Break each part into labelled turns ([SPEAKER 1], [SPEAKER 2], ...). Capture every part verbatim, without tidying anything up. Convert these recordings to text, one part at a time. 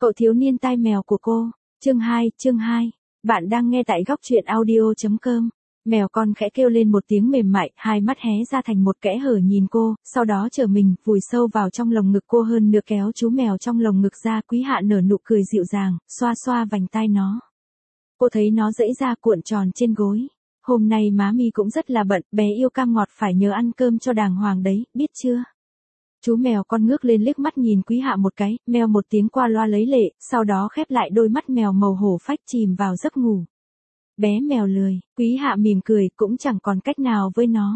[SPEAKER 1] Cậu thiếu niên tai mèo của cô. Chương hai, chương hai. Bạn đang nghe tại góc truyện audio chấm com. Mèo con khẽ kêu lên một tiếng mềm mại, hai mắt hé ra thành một kẽ hở nhìn cô, sau đó trở mình, vùi sâu vào trong lồng ngực cô hơn nữa kéo chú mèo trong lồng ngực ra. Quý Hạ nở nụ cười dịu dàng, xoa xoa vành tai nó. Cô thấy nó dãy ra cuộn tròn trên gối. Hôm nay má mi cũng rất là bận, bé yêu cam ngọt phải nhớ ăn cơm cho đàng hoàng đấy, biết chưa? Chú mèo con ngước lên liếc mắt nhìn Quý Hạ một cái, meo một tiếng qua loa lấy lệ, sau đó khép lại đôi mắt mèo màu hổ phách chìm vào giấc ngủ. Bé mèo lười, Quý Hạ mỉm cười, cũng chẳng còn cách nào với nó.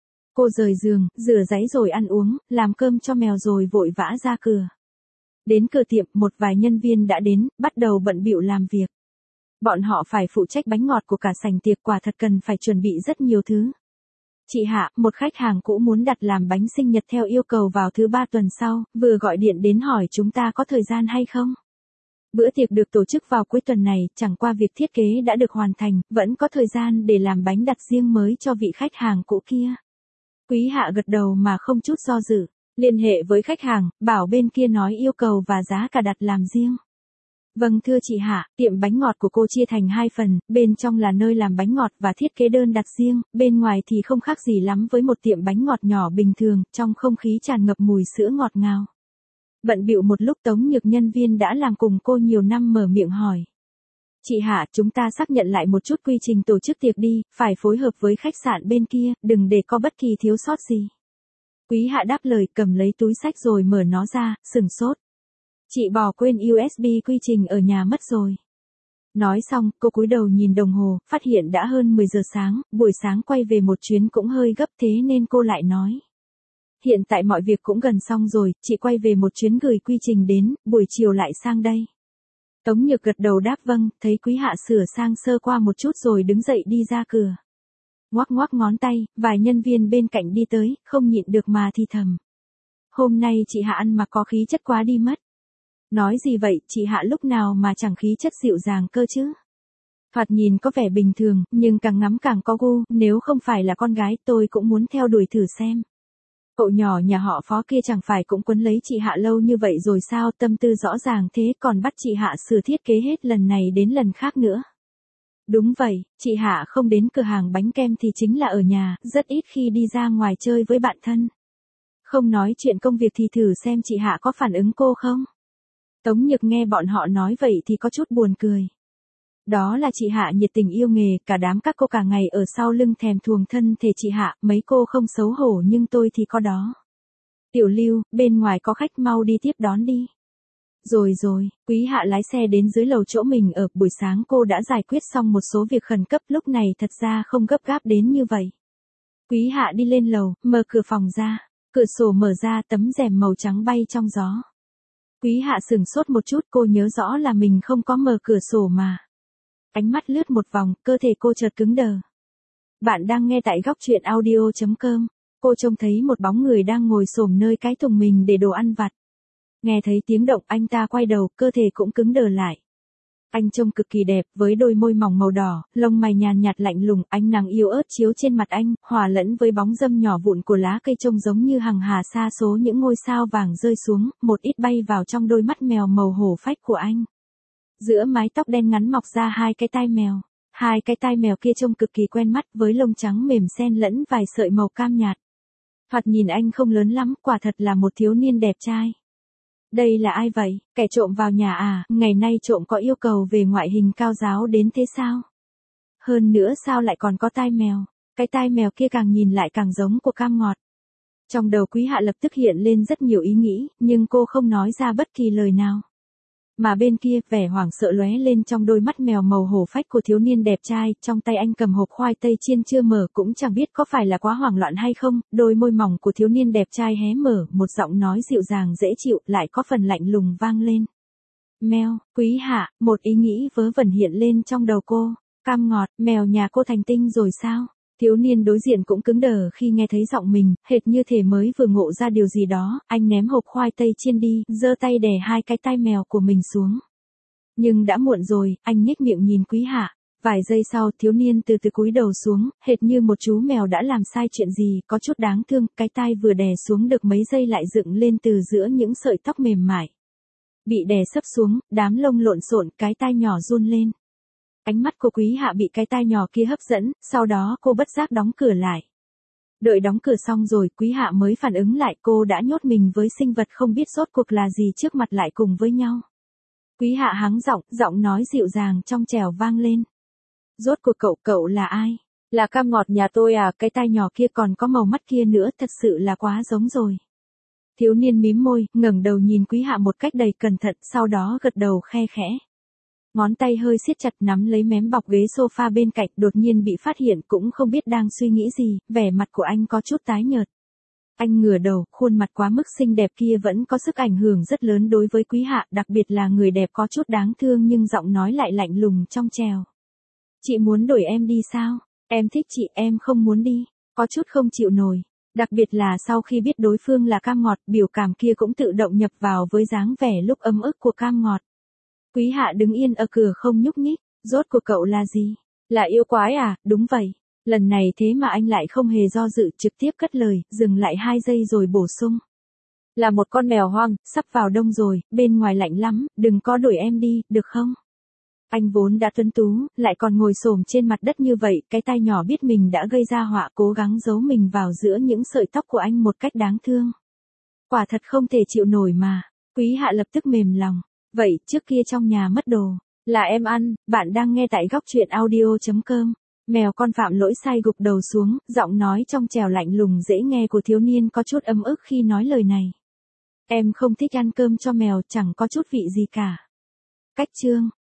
[SPEAKER 1] Cô rời giường, rửa ráy rồi ăn uống, làm cơm cho mèo rồi vội vã ra cửa. Đến cửa tiệm, một vài nhân viên đã đến, bắt đầu bận bịu làm việc. Bọn họ phải phụ trách bánh ngọt của cả sảnh tiệc, quả thật cần phải chuẩn bị rất nhiều thứ. Chị Hạ, một khách hàng cũ muốn đặt làm bánh sinh nhật theo yêu cầu vào thứ ba tuần sau, vừa gọi điện đến hỏi chúng ta có thời gian hay không. Bữa tiệc được tổ chức vào cuối tuần này, chẳng qua việc thiết kế đã được hoàn thành, vẫn có thời gian để làm bánh đặt riêng mới cho vị khách hàng cũ kia. Quý Hạ gật đầu mà không chút do dự, liên hệ với khách hàng, bảo bên kia nói yêu cầu và giá cả đặt làm riêng. Vâng thưa chị Hạ, tiệm bánh ngọt của cô chia thành hai phần, bên trong là nơi làm bánh ngọt và thiết kế đơn đặt riêng, bên ngoài thì không khác gì lắm với một tiệm bánh ngọt nhỏ bình thường, trong không khí tràn ngập mùi sữa ngọt ngào. Bận bịu một lúc Tống Nhược nhân viên đã làm cùng cô nhiều năm mở miệng hỏi. Chị Hạ, chúng ta xác nhận lại một chút quy trình tổ chức tiệc đi, phải phối hợp với khách sạn bên kia, đừng để có bất kỳ thiếu sót gì. Quý Hạ đáp lời, cầm lấy túi xách rồi mở nó ra, sừng sốt. Chị bỏ quên u ét bê quy trình ở nhà mất rồi. Nói xong, cô cúi đầu nhìn đồng hồ, phát hiện đã hơn mười giờ sáng, buổi sáng quay về một chuyến cũng hơi gấp, thế nên cô lại nói. Hiện tại mọi việc cũng gần xong rồi, chị quay về một chuyến gửi quy trình đến, buổi chiều lại sang đây. Tống Nhược gật đầu đáp vâng, thấy Quý Hạ sửa sang sơ qua một chút rồi đứng dậy đi ra cửa. Ngoắc ngoắc ngón tay, vài nhân viên bên cạnh đi tới, không nhịn được mà thì thầm. Hôm nay chị Hạ ăn mặc có khí chất quá đi mất. Nói gì vậy, chị Hạ lúc nào mà chẳng khí chất dịu dàng cơ chứ. Thoạt nhìn có vẻ bình thường, nhưng càng ngắm càng có gu, nếu không phải là con gái tôi cũng muốn theo đuổi thử xem. Cậu nhỏ nhà họ Phó kia chẳng phải cũng quấn lấy chị Hạ lâu như vậy rồi sao, tâm tư rõ ràng thế còn bắt chị Hạ sửa thiết kế hết lần này đến lần khác nữa. Đúng vậy, chị Hạ không đến cửa hàng bánh kem thì chính là ở nhà, rất ít khi đi ra ngoài chơi với bạn thân. Không nói chuyện công việc thì thử xem chị Hạ có phản ứng cô không. Tống Nhược nghe bọn họ nói vậy thì có chút buồn cười. Đó là chị Hạ nhiệt tình yêu nghề, cả đám các cô cả ngày ở sau lưng thèm thuồng thân thể chị Hạ, mấy cô không xấu hổ nhưng tôi thì có đó. Tiểu Lưu, bên ngoài có khách, mau đi tiếp đón đi. Rồi rồi, Quý Hạ lái xe đến dưới lầu chỗ mình ở, buổi sáng cô đã giải quyết xong một số việc khẩn cấp, lúc này thật ra không gấp gáp đến như vậy. Quý Hạ đi lên lầu, mở cửa phòng ra, cửa sổ mở ra, tấm rèm màu trắng bay trong gió. Quý Hạ sửng sốt một chút, cô nhớ rõ là mình không có mở cửa sổ mà. Ánh mắt lướt một vòng, cơ thể cô chợt cứng đờ. Bạn đang nghe tại góc truyện audio chấm com. Cô trông thấy một bóng người đang ngồi xổm nơi cái thùng mình để đồ ăn vặt. Nghe thấy tiếng động anh ta quay đầu, cơ thể cũng cứng đờ lại. Anh trông cực kỳ đẹp, với đôi môi mỏng màu đỏ, lông mày nhàn nhạt lạnh lùng, ánh nắng yếu ớt chiếu trên mặt anh, hòa lẫn với bóng râm nhỏ vụn của lá cây trông giống như hằng hà sa số những ngôi sao vàng rơi xuống, một ít bay vào trong đôi mắt mèo màu hổ phách của anh. Giữa mái tóc đen ngắn mọc ra hai cái tai mèo, hai cái tai mèo kia trông cực kỳ quen mắt với lông trắng mềm xen lẫn vài sợi màu cam nhạt. Thoạt nhìn anh không lớn lắm, quả thật là một thiếu niên đẹp trai. Đây là ai vậy, kẻ trộm vào nhà à, ngày nay trộm có yêu cầu về ngoại hình cao ráo đến thế sao? Hơn nữa sao lại còn có tai mèo, cái tai mèo kia càng nhìn lại càng giống của cam ngọt. Trong đầu Quý Hạ lập tức hiện lên rất nhiều ý nghĩ, nhưng cô không nói ra bất kỳ lời nào. Mà bên kia, vẻ hoảng sợ lóe lên trong đôi mắt mèo màu hổ phách của thiếu niên đẹp trai, trong tay anh cầm hộp khoai tây chiên chưa mở, cũng chẳng biết có phải là quá hoảng loạn hay không, đôi môi mỏng của thiếu niên đẹp trai hé mở, một giọng nói dịu dàng dễ chịu, lại có phần lạnh lùng vang lên. Mèo, Quý Hạ, một ý nghĩ vớ vẩn hiện lên trong đầu cô, cam ngọt, mèo nhà cô thành tinh rồi sao? Thiếu niên đối diện cũng cứng đờ khi nghe thấy giọng mình, hệt như thể mới vừa ngộ ra điều gì đó, anh ném hộp khoai tây chiên đi, giơ tay đè hai cái tai mèo của mình xuống. Nhưng đã muộn rồi, anh nhếch miệng nhìn Quý Hạ. Vài giây sau, thiếu niên từ từ cúi đầu xuống, hệt như một chú mèo đã làm sai chuyện gì, có chút đáng thương, cái tai vừa đè xuống được mấy giây lại dựng lên từ giữa những sợi tóc mềm mại. Bị đè sấp xuống, đám lông lộn xộn, cái tai nhỏ run lên. Ánh mắt của Quý Hạ bị cái tai nhỏ kia hấp dẫn, sau đó cô bất giác đóng cửa lại. Đợi đóng cửa xong rồi, Quý Hạ mới phản ứng lại cô đã nhốt mình với sinh vật không biết rốt cuộc là gì trước mặt lại cùng với nhau. Quý Hạ hắng giọng, giọng nói dịu dàng trong trẻo vang lên. Rốt cuộc cậu, cậu là ai? Là cam ngọt nhà tôi à, cái tai nhỏ kia còn có màu mắt kia nữa, thật sự là quá giống rồi. Thiếu niên mím môi, ngẩng đầu nhìn Quý Hạ một cách đầy cẩn thận, sau đó gật đầu khe khẽ. Ngón tay hơi siết chặt nắm lấy mém bọc ghế sofa bên cạnh, đột nhiên bị phát hiện cũng không biết đang suy nghĩ gì, vẻ mặt của anh có chút tái nhợt. Anh ngửa đầu, khuôn mặt quá mức xinh đẹp kia vẫn có sức ảnh hưởng rất lớn đối với Quý Hạ, đặc biệt là người đẹp có chút đáng thương nhưng giọng nói lại lạnh lùng trong trẻo. Chị muốn đổi em đi sao? Em thích chị, em không muốn đi. Có chút không chịu nổi. Đặc biệt là sau khi biết đối phương là Cam Ngọt, biểu cảm kia cũng tự động nhập vào với dáng vẻ lúc ấm ức của Cam Ngọt. Quý Hạ đứng yên ở cửa không nhúc nhích. Rốt của cậu là gì? Là yêu quái à? Đúng vậy. Lần này thế mà anh lại không hề do dự, trực tiếp cất lời, dừng lại hai giây rồi bổ sung. Là một con mèo hoang, sắp vào đông rồi, bên ngoài lạnh lắm, đừng có đuổi em đi, được không? Anh vốn đã tuấn tú, lại còn ngồi xổm trên mặt đất như vậy, cái tai nhỏ biết mình đã gây ra họa, cố gắng giấu mình vào giữa những sợi tóc của anh một cách đáng thương. Quả thật không thể chịu nổi mà. Quý Hạ lập tức mềm lòng. Vậy, trước kia trong nhà mất đồ, là em ăn, bạn đang nghe tại góc truyện audio chấm com. Mèo con phạm lỗi sai gục đầu xuống, giọng nói trong trẻo lạnh lùng dễ nghe của thiếu niên có chút ấm ức khi nói lời này. Em không thích ăn cơm cho mèo, chẳng có chút vị gì cả. Cách chương